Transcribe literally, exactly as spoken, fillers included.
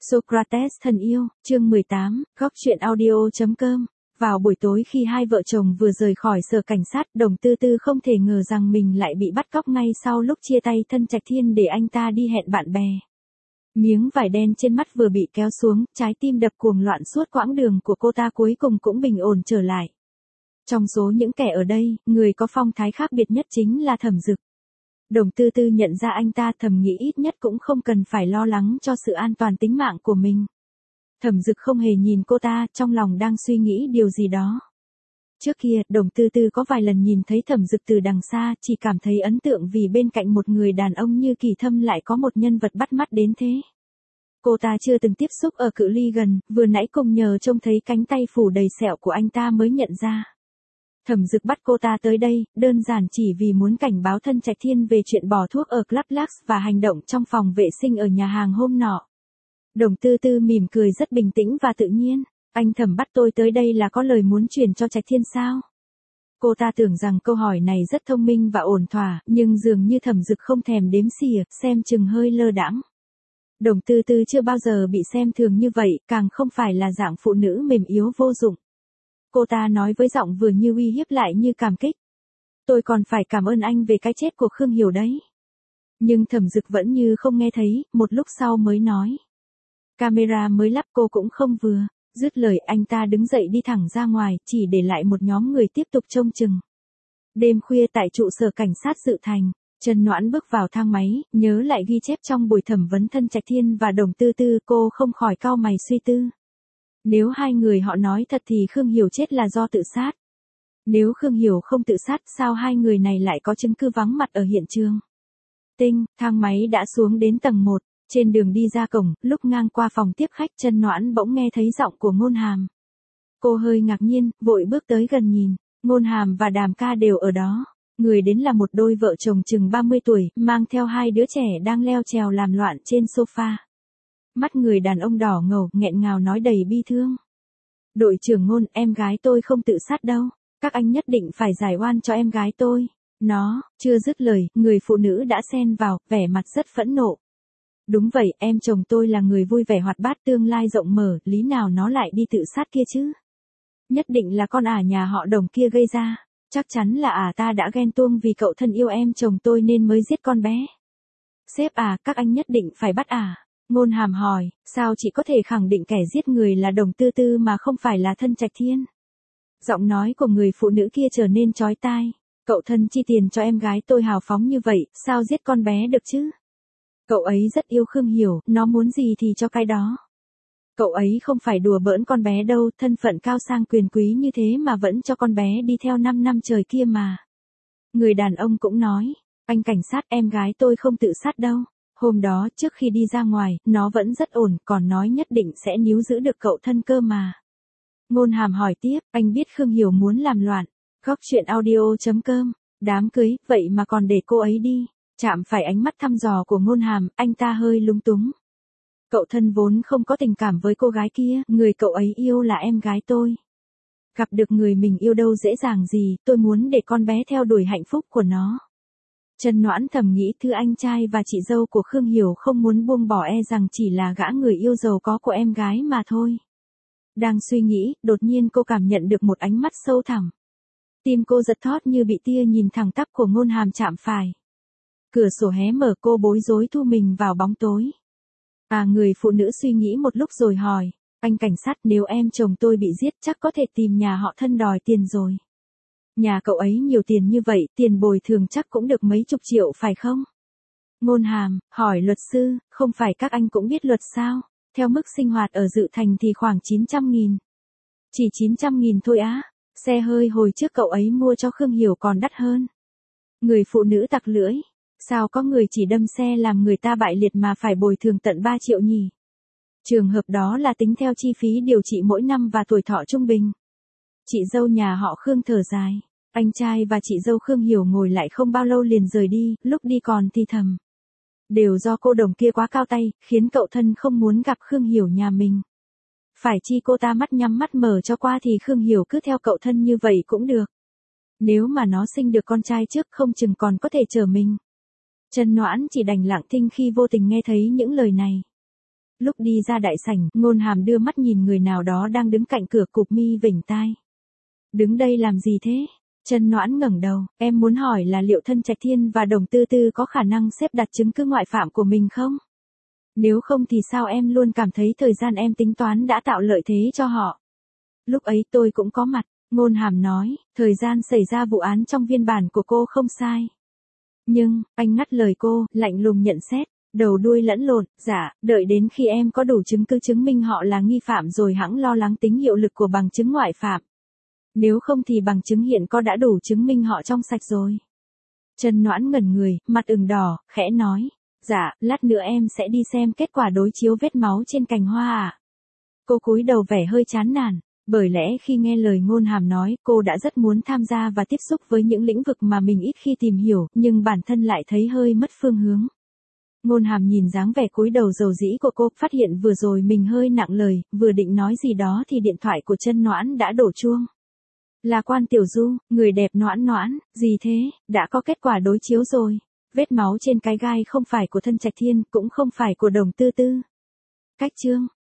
Socrates thân yêu, chương mười tám, góc truyện audio chấm com. Vào buổi tối khi hai vợ chồng vừa rời khỏi sở cảnh sát, Đồng Tư Tư không thể ngờ rằng mình lại bị bắt cóc ngay sau lúc chia tay Thân Trạch Thiên để anh ta đi hẹn bạn bè. Miếng vải đen trên mắt vừa bị kéo xuống, trái tim đập cuồng loạn suốt quãng đường của cô ta cuối cùng cũng bình ổn trở lại. Trong số những kẻ ở đây, người có phong thái khác biệt nhất chính là Thẩm Dực. Đồng Tư Tư nhận ra anh ta, thầm nghĩ ít nhất cũng không cần phải lo lắng cho sự an toàn tính mạng của mình. Thẩm Dực không hề nhìn cô ta, trong lòng đang suy nghĩ điều gì đó. Trước kia, Đồng Tư Tư có vài lần nhìn thấy Thẩm Dực từ đằng xa, chỉ cảm thấy ấn tượng vì bên cạnh một người đàn ông như Kỳ Thâm lại có một nhân vật bắt mắt đến thế. Cô ta chưa từng tiếp xúc ở cự ly gần, vừa nãy cùng nhờ trông thấy cánh tay phủ đầy sẹo của anh ta mới nhận ra. Thẩm Dực bắt cô ta tới đây, đơn giản chỉ vì muốn cảnh báo Thân Trạch Thiên về chuyện bỏ thuốc ở Club Lux và hành động trong phòng vệ sinh ở nhà hàng hôm nọ. Đồng Tư Tư mỉm cười rất bình tĩnh và tự nhiên. Anh Thẩm bắt tôi tới đây là có lời muốn truyền cho Trạch Thiên sao? Cô ta tưởng rằng câu hỏi này rất thông minh và ổn thỏa, nhưng dường như Thẩm Dực không thèm đếm xỉa, xem chừng hơi lơ đãng. Đồng Tư Tư chưa bao giờ bị xem thường như vậy, càng không phải là dạng phụ nữ mềm yếu vô dụng. Cô ta nói với giọng vừa như uy hiếp lại như cảm kích. Tôi còn phải cảm ơn anh về cái chết của Khương Hiểu đấy. Nhưng Thẩm Dực vẫn như không nghe thấy, một lúc sau mới nói. Camera mới lắp cô cũng không vừa. Dứt lời anh ta đứng dậy đi thẳng ra ngoài, chỉ để lại một nhóm người tiếp tục trông chừng. Đêm khuya tại trụ sở cảnh sát Dự Thành, Trần Noãn bước vào thang máy, nhớ lại ghi chép trong buổi thẩm vấn Thân Trạch Thiên và Đồng Tư Tư, cô không khỏi cau mày suy tư. Nếu hai người họ nói thật thì Khương Hiểu chết là do tự sát. Nếu Khương Hiểu không tự sát, sao hai người này lại có chứng cứ vắng mặt ở hiện trường? Tinh, thang máy đã xuống đến tầng một. Trên đường đi ra cổng, lúc ngang qua phòng tiếp khách, Trần Noãn bỗng nghe thấy giọng của Ngôn Hàm. Cô hơi ngạc nhiên, vội bước tới gần nhìn. Ngôn Hàm và Đàm Ca đều ở đó. Người đến là một đôi vợ chồng chừng ba mươi tuổi, mang theo hai đứa trẻ đang leo trèo làm loạn trên sofa. Mắt người đàn ông đỏ ngầu, nghẹn ngào nói đầy bi thương. Đội trưởng Ngôn, em gái tôi không tự sát đâu. Các anh nhất định phải giải oan cho em gái tôi. Nó, chưa dứt lời, người phụ nữ đã xen vào, vẻ mặt rất phẫn nộ. Đúng vậy, em chồng tôi là người vui vẻ hoạt bát, tương lai rộng mở, lý nào nó lại đi tự sát kia chứ? Nhất định là con ả nhà họ Đồng kia gây ra. Chắc chắn là ả ta đã ghen tuông vì cậu thân yêu em chồng tôi nên mới giết con bé. Sếp à, các anh nhất định phải bắt ả. Ngôn Hàm hỏi, sao chị có thể khẳng định kẻ giết người là Đồng Tư Tư mà không phải là Thân Trạch Thiên? Giọng nói của người phụ nữ kia trở nên chói tai. Cậu thân chi tiền cho em gái tôi hào phóng như vậy, sao giết con bé được chứ? Cậu ấy rất yêu Khương Hiểu, nó muốn gì thì cho cái đó. Cậu ấy không phải đùa bỡn con bé đâu, thân phận cao sang quyền quý như thế mà vẫn cho con bé đi theo năm năm trời kia mà. Người đàn ông cũng nói, anh cảnh sát, em gái tôi không tự sát đâu. Hôm đó, trước khi đi ra ngoài, nó vẫn rất ổn, còn nói nhất định sẽ níu giữ được cậu thân cơ mà. Ngôn Hàm hỏi tiếp, anh biết Khương Hiểu muốn làm loạn. Góc truyện audio chấm com, đám cưới, vậy mà còn để cô ấy đi. Chạm phải ánh mắt thăm dò của Ngôn Hàm, anh ta hơi lúng túng. Cậu thân vốn không có tình cảm với cô gái kia, người cậu ấy yêu là em gái tôi. Gặp được người mình yêu đâu dễ dàng gì, tôi muốn để con bé theo đuổi hạnh phúc của nó. Trần Noãn thầm nghĩ thứ anh trai và chị dâu của Khương Hiểu không muốn buông bỏ e rằng chỉ là gã người yêu giàu có của em gái mà thôi. Đang suy nghĩ, đột nhiên cô cảm nhận được một ánh mắt sâu thẳm. Tim cô giật thót như bị tia nhìn thẳng tắp của Ngôn Hàm chạm phải. Cửa sổ hé mở, cô bối rối thu mình vào bóng tối. À, người phụ nữ suy nghĩ một lúc rồi hỏi, anh cảnh sát, nếu em chồng tôi bị giết chắc có thể tìm nhà họ Thân đòi tiền rồi. Nhà cậu ấy nhiều tiền như vậy, tiền bồi thường chắc cũng được mấy chục triệu phải không? Ngôn Hàm, hỏi luật sư, không phải các anh cũng biết luật sao? Theo mức sinh hoạt ở Dự Thành thì khoảng chín trăm nghìn. Chỉ chín trăm nghìn thôi á, xe hơi hồi trước cậu ấy mua cho Khương Hiểu còn đắt hơn. Người phụ nữ tặc lưỡi. Sao có người chỉ đâm xe làm người ta bại liệt mà phải bồi thường tận ba triệu nhỉ? Trường hợp đó là tính theo chi phí điều trị mỗi năm và tuổi thọ trung bình. Chị dâu nhà họ Khương thở dài. Anh trai và chị dâu Khương Hiểu ngồi lại không bao lâu liền rời đi, lúc đi còn thì thầm. Đều do cô Đồng kia quá cao tay, khiến cậu thân không muốn gặp Khương Hiểu nhà mình. Phải chi cô ta mắt nhắm mắt mở cho qua thì Khương Hiểu cứ theo cậu thân như vậy cũng được. Nếu mà nó sinh được con trai trước không chừng còn có thể chở mình. Trần Noãn chỉ đành lặng thinh khi vô tình nghe thấy những lời này. Lúc đi ra đại sảnh, Ngôn Hàm đưa mắt nhìn người nào đó đang đứng cạnh cửa, cụp mi vểnh tai. Đứng đây làm gì thế? Trần Noãn ngẩng đầu, em muốn hỏi là liệu thân Trạch Thiên và Đồng Tư Tư có khả năng xếp đặt chứng cứ ngoại phạm của mình không? Nếu không thì sao em luôn cảm thấy thời gian em tính toán đã tạo lợi thế cho họ? Lúc ấy tôi cũng có mặt, Ngôn Hàm nói, thời gian xảy ra vụ án trong viên bản của cô không sai. Nhưng, anh ngắt lời cô, lạnh lùng nhận xét, đầu đuôi lẫn lộn, dạ, đợi đến khi em có đủ chứng cứ chứng minh họ là nghi phạm rồi hẵng lo lắng tính hiệu lực của bằng chứng ngoại phạm. Nếu không thì bằng chứng hiện có đã đủ chứng minh họ trong sạch rồi. Trần Noãn ngẩn người, mặt ửng đỏ, khẽ nói, dạ, lát nữa em sẽ đi xem kết quả đối chiếu vết máu trên cành hoa ạ. À. Cô cúi đầu vẻ hơi chán nản, bởi lẽ khi nghe lời Ngôn Hàm nói, cô đã rất muốn tham gia và tiếp xúc với những lĩnh vực mà mình ít khi tìm hiểu, nhưng bản thân lại thấy hơi mất phương hướng. Ngôn Hàm nhìn dáng vẻ cúi đầu dầu dĩ của cô, phát hiện vừa rồi mình hơi nặng lời, vừa định nói gì đó thì điện thoại của Trần Noãn đã đổ chuông. Là Quan Tiểu Du, người đẹp Noãn Noãn, gì thế, đã có kết quả đối chiếu rồi. Vết máu trên cái gai không phải của thân Trạch Thiên, cũng không phải của Đồng Tư Tư. Cách chương